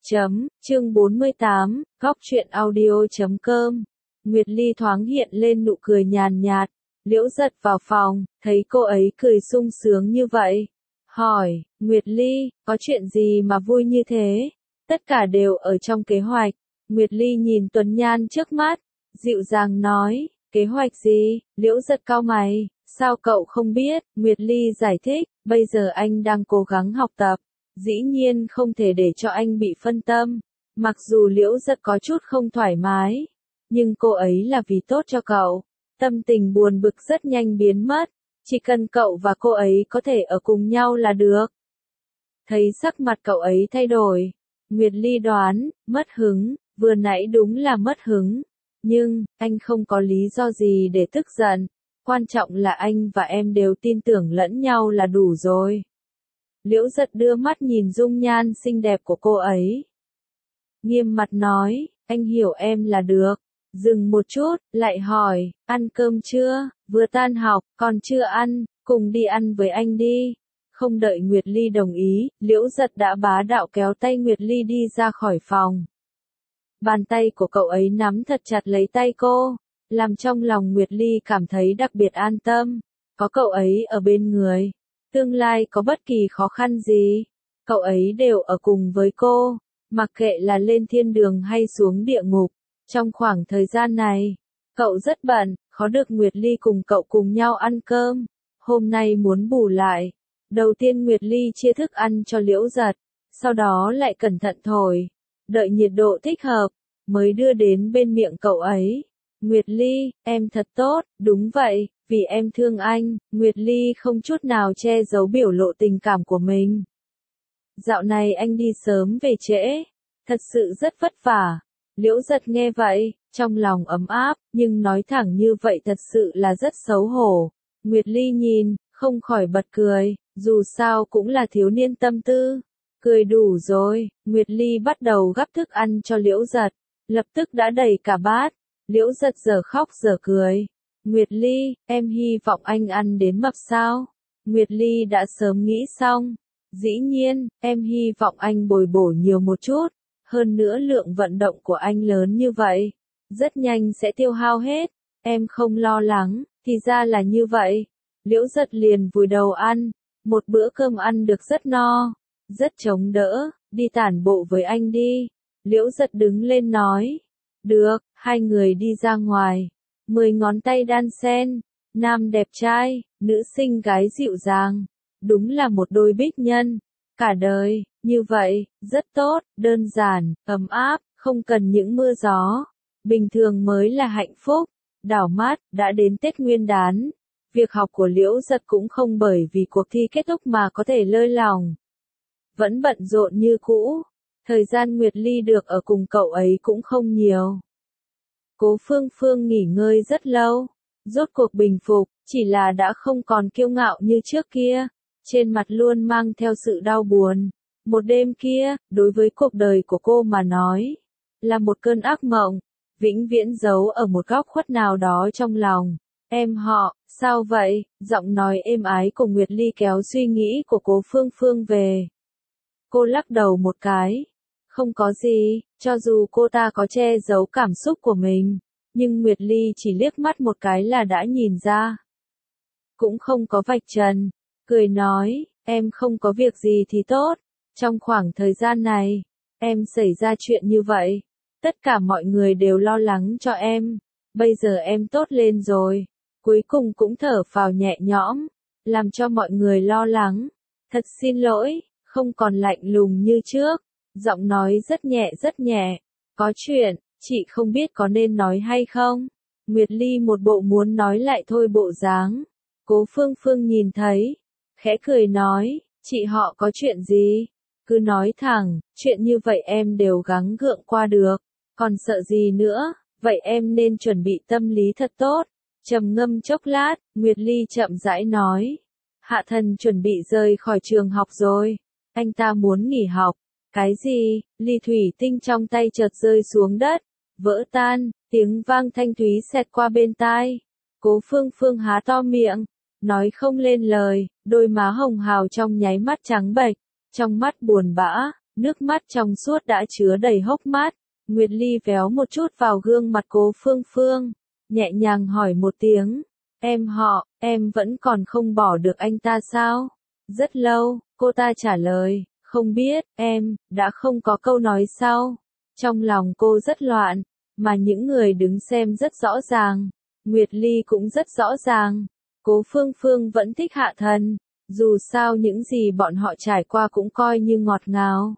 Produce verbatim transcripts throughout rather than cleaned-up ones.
Chấm, chương bốn mươi tám, góc truyện audio chấm com. Nguyệt Ly thoáng hiện lên nụ cười nhàn nhạt, Liễu Giật vào phòng, thấy cô ấy cười sung sướng như vậy. Hỏi, Nguyệt Ly, có chuyện gì mà vui như thế? Tất cả đều ở trong kế hoạch. Nguyệt Ly nhìn Tuấn Nhan trước mắt, dịu dàng nói, kế hoạch gì? Liễu Giật cau mày, sao cậu không biết? Nguyệt Ly giải thích, bây giờ anh đang cố gắng học tập. Dĩ nhiên không thể để cho anh bị phân tâm. Mặc dù Liễu Giật có chút không thoải mái, nhưng cô ấy là vì tốt cho cậu. Tâm tình buồn bực rất nhanh biến mất, chỉ cần cậu và cô ấy có thể ở cùng nhau là được. Thấy sắc mặt cậu ấy thay đổi, Nguyệt Ly đoán, mất hứng, vừa nãy đúng là mất hứng. Nhưng, anh không có lý do gì để tức giận. Quan trọng là anh và em đều tin tưởng lẫn nhau là đủ rồi. Liễu Giật đưa mắt nhìn dung nhan xinh đẹp của cô ấy. Nghiêm mặt nói, anh hiểu em là được. Dừng một chút, lại hỏi, ăn cơm chưa? Vừa tan học, còn chưa ăn, cùng đi ăn với anh đi. Không đợi Nguyệt Ly đồng ý, Liễu Giật đã bá đạo kéo tay Nguyệt Ly đi ra khỏi phòng. Bàn tay của cậu ấy nắm thật chặt lấy tay cô, làm trong lòng Nguyệt Ly cảm thấy đặc biệt an tâm. Có cậu ấy ở bên người, tương lai có bất kỳ khó khăn gì, cậu ấy đều ở cùng với cô, mặc kệ là lên thiên đường hay xuống địa ngục. Trong khoảng thời gian này, cậu rất bận, khó được Nguyệt Ly cùng cậu cùng nhau ăn cơm. Hôm nay muốn bù lại. Đầu tiên Nguyệt Ly chia thức ăn cho Liễu Giật, sau đó lại cẩn thận thổi, đợi nhiệt độ thích hợp, mới đưa đến bên miệng cậu ấy. Nguyệt Ly, em thật tốt, đúng vậy, vì em thương anh. Nguyệt Ly không chút nào che giấu biểu lộ tình cảm của mình. Dạo này anh đi sớm về trễ, thật sự rất vất vả. Liễu Giật nghe vậy, trong lòng ấm áp, nhưng nói thẳng như vậy thật sự là rất xấu hổ. Nguyệt Ly nhìn, không khỏi bật cười, dù sao cũng là thiếu niên tâm tư. Cười đủ rồi, Nguyệt Ly bắt đầu gắp thức ăn cho Liễu Giật, lập tức đã đầy cả bát. Liễu Giật giờ khóc giờ cười. Nguyệt Ly, em hy vọng anh ăn đến mập sao? Nguyệt Ly đã sớm nghĩ xong. Dĩ nhiên, em hy vọng anh bồi bổ nhiều một chút. Hơn nữa lượng vận động của anh lớn như vậy, rất nhanh sẽ tiêu hao hết. Em không lo lắng, thì ra là như vậy. Liễu Giật liền vùi đầu ăn. Một bữa cơm ăn được rất no, rất chống đỡ. Đi tản bộ với anh đi. Liễu Giật đứng lên nói. Được, hai người đi ra ngoài. Mười ngón tay đan xen. Nam đẹp trai, nữ xinh gái dịu dàng. Đúng là một đôi bích nhân. Cả đời, như vậy, rất tốt, đơn giản, ấm áp, không cần những mưa gió. Bình thường mới là hạnh phúc. Đảo mắt, đã đến Tết Nguyên đán. Việc học của Liễu Giật cũng không bởi vì cuộc thi kết thúc mà có thể lơi lỏng. Vẫn bận rộn như cũ. Thời gian Nguyệt Ly được ở cùng cậu ấy cũng không nhiều. Cố Phương Phương nghỉ ngơi rất lâu. Rốt cuộc bình phục, chỉ là đã không còn kiêu ngạo như trước kia. Trên mặt luôn mang theo sự đau buồn. Một đêm kia, đối với cuộc đời của cô mà nói, là một cơn ác mộng, vĩnh viễn giấu ở một góc khuất nào đó trong lòng. Em họ, sao vậy? Giọng nói êm ái của Nguyệt Ly kéo suy nghĩ của Cố Phương Phương về. Cô lắc đầu một cái. Không có gì, cho dù cô ta có che giấu cảm xúc của mình, nhưng Nguyệt Ly chỉ liếc mắt một cái là đã nhìn ra. Cũng không có vạch trần. Cười nói, em không có việc gì thì tốt. Trong khoảng thời gian này, em xảy ra chuyện như vậy. Tất cả mọi người đều lo lắng cho em. Bây giờ em tốt lên rồi. Cuối cùng cũng thở phào nhẹ nhõm. Làm cho mọi người lo lắng. Thật xin lỗi, không còn lạnh lùng như trước. Giọng nói rất nhẹ rất nhẹ. Có chuyện, chị không biết có nên nói hay không. Nguyệt Ly một bộ muốn nói lại thôi bộ dáng. Cố Phương Phương nhìn thấy. Khẽ cười nói, chị họ có chuyện gì? Cứ nói thẳng, chuyện như vậy em đều gắng gượng qua được. Còn sợ gì nữa, vậy em nên chuẩn bị tâm lý thật tốt. Trầm ngâm chốc lát, Nguyệt Ly chậm rãi nói. Hạ Thần chuẩn bị rời khỏi trường học rồi. Anh ta muốn nghỉ học. Cái gì? Ly thủy tinh trong tay chợt rơi xuống đất. Vỡ tan, tiếng vang thanh thúy xẹt qua bên tai. Cố Phương Phương há to miệng. Nói không lên lời, đôi má hồng hào trong nháy mắt trắng bệch. Trong mắt buồn bã, nước mắt trong suốt đã chứa đầy hốc mắt. Nguyệt Ly véo một chút vào gương mặt Cố Phương Phương, nhẹ nhàng hỏi một tiếng, em họ, em vẫn còn không bỏ được anh ta sao? Rất lâu, cô ta trả lời, không biết, em, đã không có câu nói sau. Trong lòng cô rất loạn, mà những người đứng xem rất rõ ràng. Nguyệt Ly cũng rất rõ ràng. Cố Phương Phương vẫn thích Hạ Thần, dù sao những gì bọn họ trải qua cũng coi như ngọt ngào.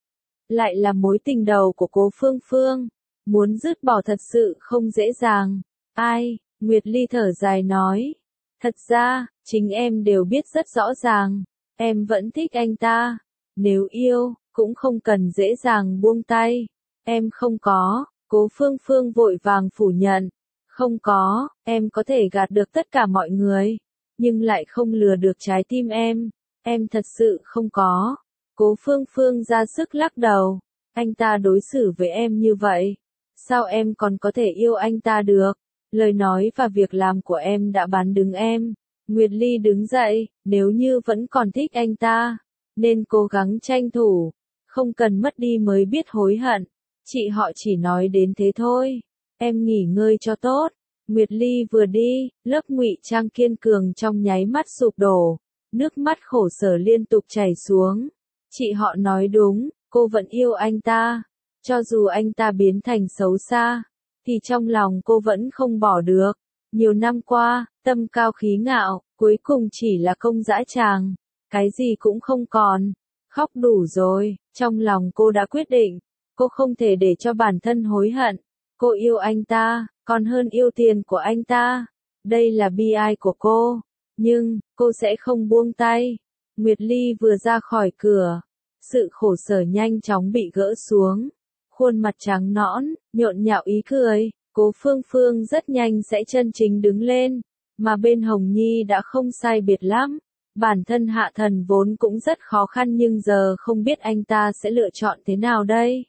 Lại là mối tình đầu của Cố Phương Phương, muốn dứt bỏ thật sự không dễ dàng. Ai, Nguyệt Ly thở dài nói, thật ra, chính em đều biết rất rõ ràng, em vẫn thích anh ta. Nếu yêu, cũng không cần dễ dàng buông tay. Em không có, Cố Phương Phương vội vàng phủ nhận. Không có, em có thể gạt được tất cả mọi người, nhưng lại không lừa được trái tim em. Em thật sự không có. Cố Phương Phương ra sức lắc đầu. Anh ta đối xử với em như vậy, sao em còn có thể yêu anh ta được? Lời nói và việc làm của em đã bán đứng em. Nguyệt Ly đứng dậy, nếu như vẫn còn thích anh ta, nên cố gắng tranh thủ, không cần mất đi mới biết hối hận. Chị họ chỉ nói đến thế thôi. Em nghỉ ngơi cho tốt. Nguyệt Ly vừa đi, lớp ngụy trang kiên cường trong nháy mắt sụp đổ, nước mắt khổ sở liên tục chảy xuống. Chị họ nói đúng, cô vẫn yêu anh ta. Cho dù anh ta biến thành xấu xa, thì trong lòng cô vẫn không bỏ được. Nhiều năm qua, tâm cao khí ngạo, cuối cùng chỉ là công dã tràng, cái gì cũng không còn. Khóc đủ rồi, trong lòng cô đã quyết định, cô không thể để cho bản thân hối hận. Cô yêu anh ta, còn hơn yêu tiền của anh ta. Đây là bi ai của cô, nhưng, cô sẽ không buông tay. Nguyệt Ly vừa ra khỏi cửa, sự khổ sở nhanh chóng bị gỡ xuống. Khuôn mặt trắng nõn, nhộn nhạo ý cười. Cố Phương Phương rất nhanh sẽ chân chính đứng lên, mà bên Hồng Nhi đã không sai biệt lắm. Bản thân Hạ Thần vốn cũng rất khó khăn nhưng giờ không biết anh ta sẽ lựa chọn thế nào đây.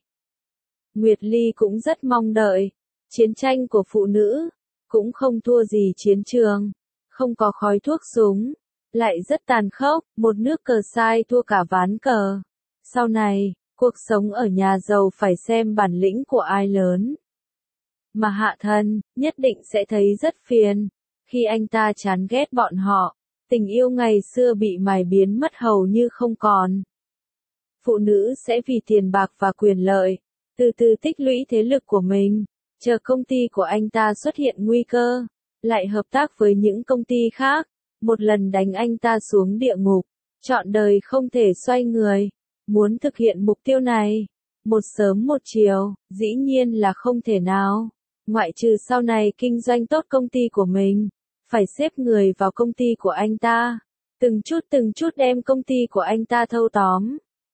Nguyệt Ly cũng rất mong đợi. Chiến tranh của phụ nữ, cũng không thua gì chiến trường. Không có khói thuốc súng, lại rất tàn khốc, một nước cờ sai thua cả ván cờ. Sau này, cuộc sống ở nhà giàu phải xem bản lĩnh của ai lớn. Mà Hạ Thần, nhất định sẽ thấy rất phiền, khi anh ta chán ghét bọn họ, tình yêu ngày xưa bị mài biến mất hầu như không còn. Phụ nữ sẽ vì tiền bạc và quyền lợi, từ từ tích lũy thế lực của mình, chờ công ty của anh ta xuất hiện nguy cơ, lại hợp tác với những công ty khác, một lần đánh anh ta xuống địa ngục, trọn đời không thể xoay người. Muốn thực hiện mục tiêu này, một sớm một chiều, dĩ nhiên là không thể nào. Ngoại trừ sau này kinh doanh tốt công ty của mình, phải xếp người vào công ty của anh ta, từng chút từng chút đem công ty của anh ta thâu tóm.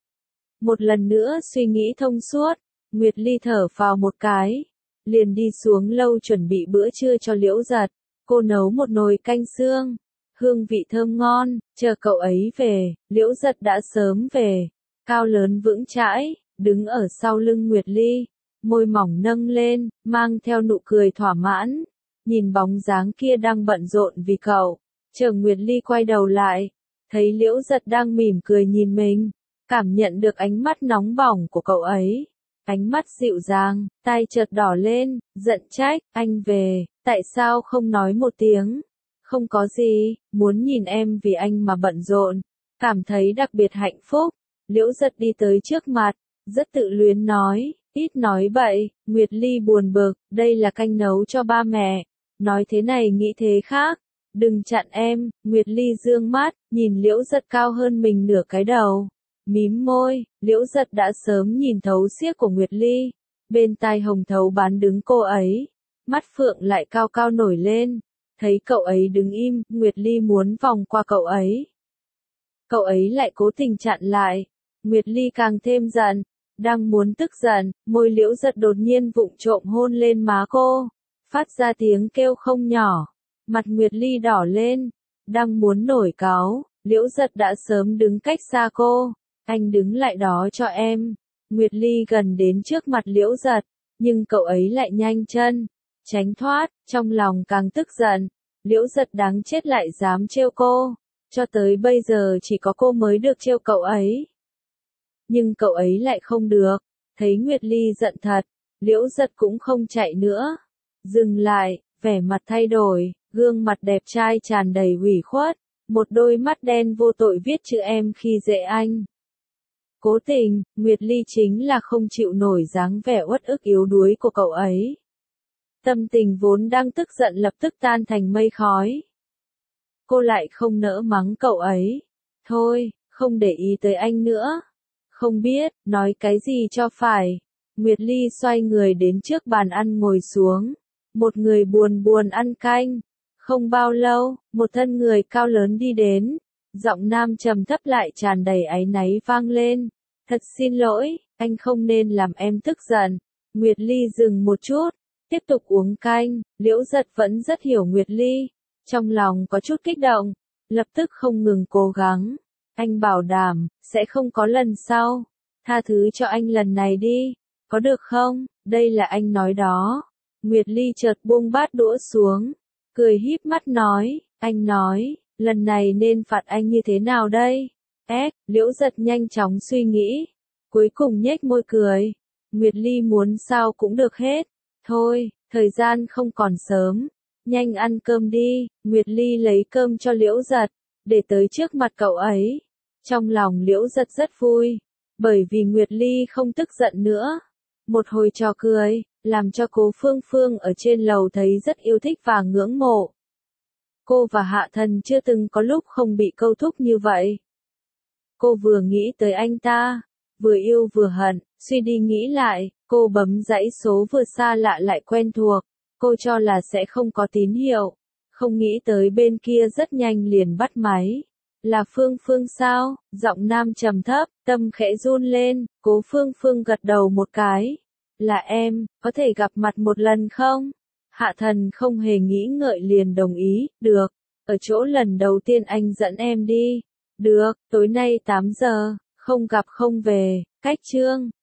Một lần nữa suy nghĩ thông suốt, Nguyệt Ly thở phào một cái, liền đi xuống lâu chuẩn bị bữa trưa cho Liễu Giật. Cô nấu một nồi canh xương, hương vị thơm ngon, chờ cậu ấy về. Liễu Giật đã sớm về, cao lớn vững chãi, đứng ở sau lưng Nguyệt Ly, môi mỏng nâng lên, mang theo nụ cười thỏa mãn, nhìn bóng dáng kia đang bận rộn vì cậu. Chờ Nguyệt Ly quay đầu lại, thấy Liễu Giật đang mỉm cười nhìn mình, cảm nhận được ánh mắt nóng bỏng của cậu ấy. Ánh mắt dịu dàng, tay chợt đỏ lên, giận trách, anh về, tại sao không nói một tiếng? Không có gì, muốn nhìn em vì anh mà bận rộn, cảm thấy đặc biệt hạnh phúc. Liễu Giật đi tới trước mặt, rất tự luyến nói, ít nói bậy. Nguyệt Ly buồn bực, đây là canh nấu cho ba mẹ, nói thế này nghĩ thế khác, đừng chặn em. Nguyệt Ly dương mắt, nhìn Liễu Giật cao hơn mình nửa cái đầu, mím môi. Liễu Giật đã sớm nhìn thấu xiếc của Nguyệt Ly, bên tai hồng thấu bán đứng cô ấy, mắt phượng lại cao cao nổi lên. Thấy cậu ấy đứng im, Nguyệt Ly muốn vòng qua cậu ấy, cậu ấy lại cố tình chặn lại. Nguyệt Ly càng thêm giận, đang muốn tức giận, môi Liễu Giật đột nhiên vụng trộm hôn lên má cô, phát ra tiếng kêu không nhỏ. Mặt Nguyệt Ly đỏ lên, đang muốn nổi cáu, Liễu Giật đã sớm đứng cách xa cô. Anh đứng lại đó cho em. Nguyệt Ly gần đến trước mặt Liễu Giật, nhưng cậu ấy lại nhanh chân, tránh thoát, trong lòng càng tức giận. Liễu Giật đáng chết lại dám trêu cô, cho tới bây giờ chỉ có cô mới được trêu cậu ấy. Nhưng cậu ấy lại không được. Thấy Nguyệt Ly giận thật, Liễu Giật cũng không chạy nữa. Dừng lại, vẻ mặt thay đổi, gương mặt đẹp trai tràn đầy ủy khuất, một đôi mắt đen vô tội viết chữ em khi dễ anh. Cố tình, Nguyệt Ly chính là không chịu nổi dáng vẻ uất ức yếu đuối của cậu ấy. Tâm tình vốn đang tức giận lập tức tan thành mây khói. Cô lại không nỡ mắng cậu ấy. Thôi, không để ý tới anh nữa. Không biết, nói cái gì cho phải. Nguyệt Ly xoay người đến trước bàn ăn ngồi xuống. Một người buồn buồn ăn canh. Không bao lâu, một thân người cao lớn đi đến. Giọng nam trầm thấp lại tràn đầy áy náy vang lên. Thật xin lỗi, anh không nên làm em tức giận. Nguyệt Ly dừng một chút, tiếp tục uống canh. Liễu Giật vẫn rất hiểu Nguyệt Ly. Trong lòng có chút kích động, lập tức không ngừng cố gắng. Anh bảo đảm, sẽ không có lần sau. Tha thứ cho anh lần này đi, có được không? Đây là anh nói đó. Nguyệt Ly chợt buông bát đũa xuống, cười híp mắt nói, anh nói, lần này nên phạt anh như thế nào đây? Ếch, Liễu Giật nhanh chóng suy nghĩ, cuối cùng nhếch môi cười. Nguyệt Ly muốn sao cũng được hết. Thôi, thời gian không còn sớm, nhanh ăn cơm đi. Nguyệt Ly lấy cơm cho Liễu Giật, để tới trước mặt cậu ấy. Trong lòng Liễu Giật rất vui, bởi vì Nguyệt Ly không tức giận nữa. Một hồi trò cười, làm cho Cố Phương Phương ở trên lầu thấy rất yêu thích và ngưỡng mộ. Cô và Hạ Thần chưa từng có lúc không bị câu thúc như vậy. Cô vừa nghĩ tới anh ta, vừa yêu vừa hận, suy đi nghĩ lại, cô bấm dãy số vừa xa lạ lại quen thuộc. Cô cho là sẽ không có tín hiệu, không nghĩ tới bên kia rất nhanh liền bắt máy. Là Phương Phương sao? Giọng nam trầm thấp, tâm khẽ run lên. Cố Phương Phương gật đầu một cái. Là em, có thể gặp mặt một lần không? Hạ Thần không hề nghĩ ngợi liền đồng ý. Được, ở chỗ lần đầu tiên anh dẫn em đi. Được, tối nay tám giờ, không gặp không về. Cách chương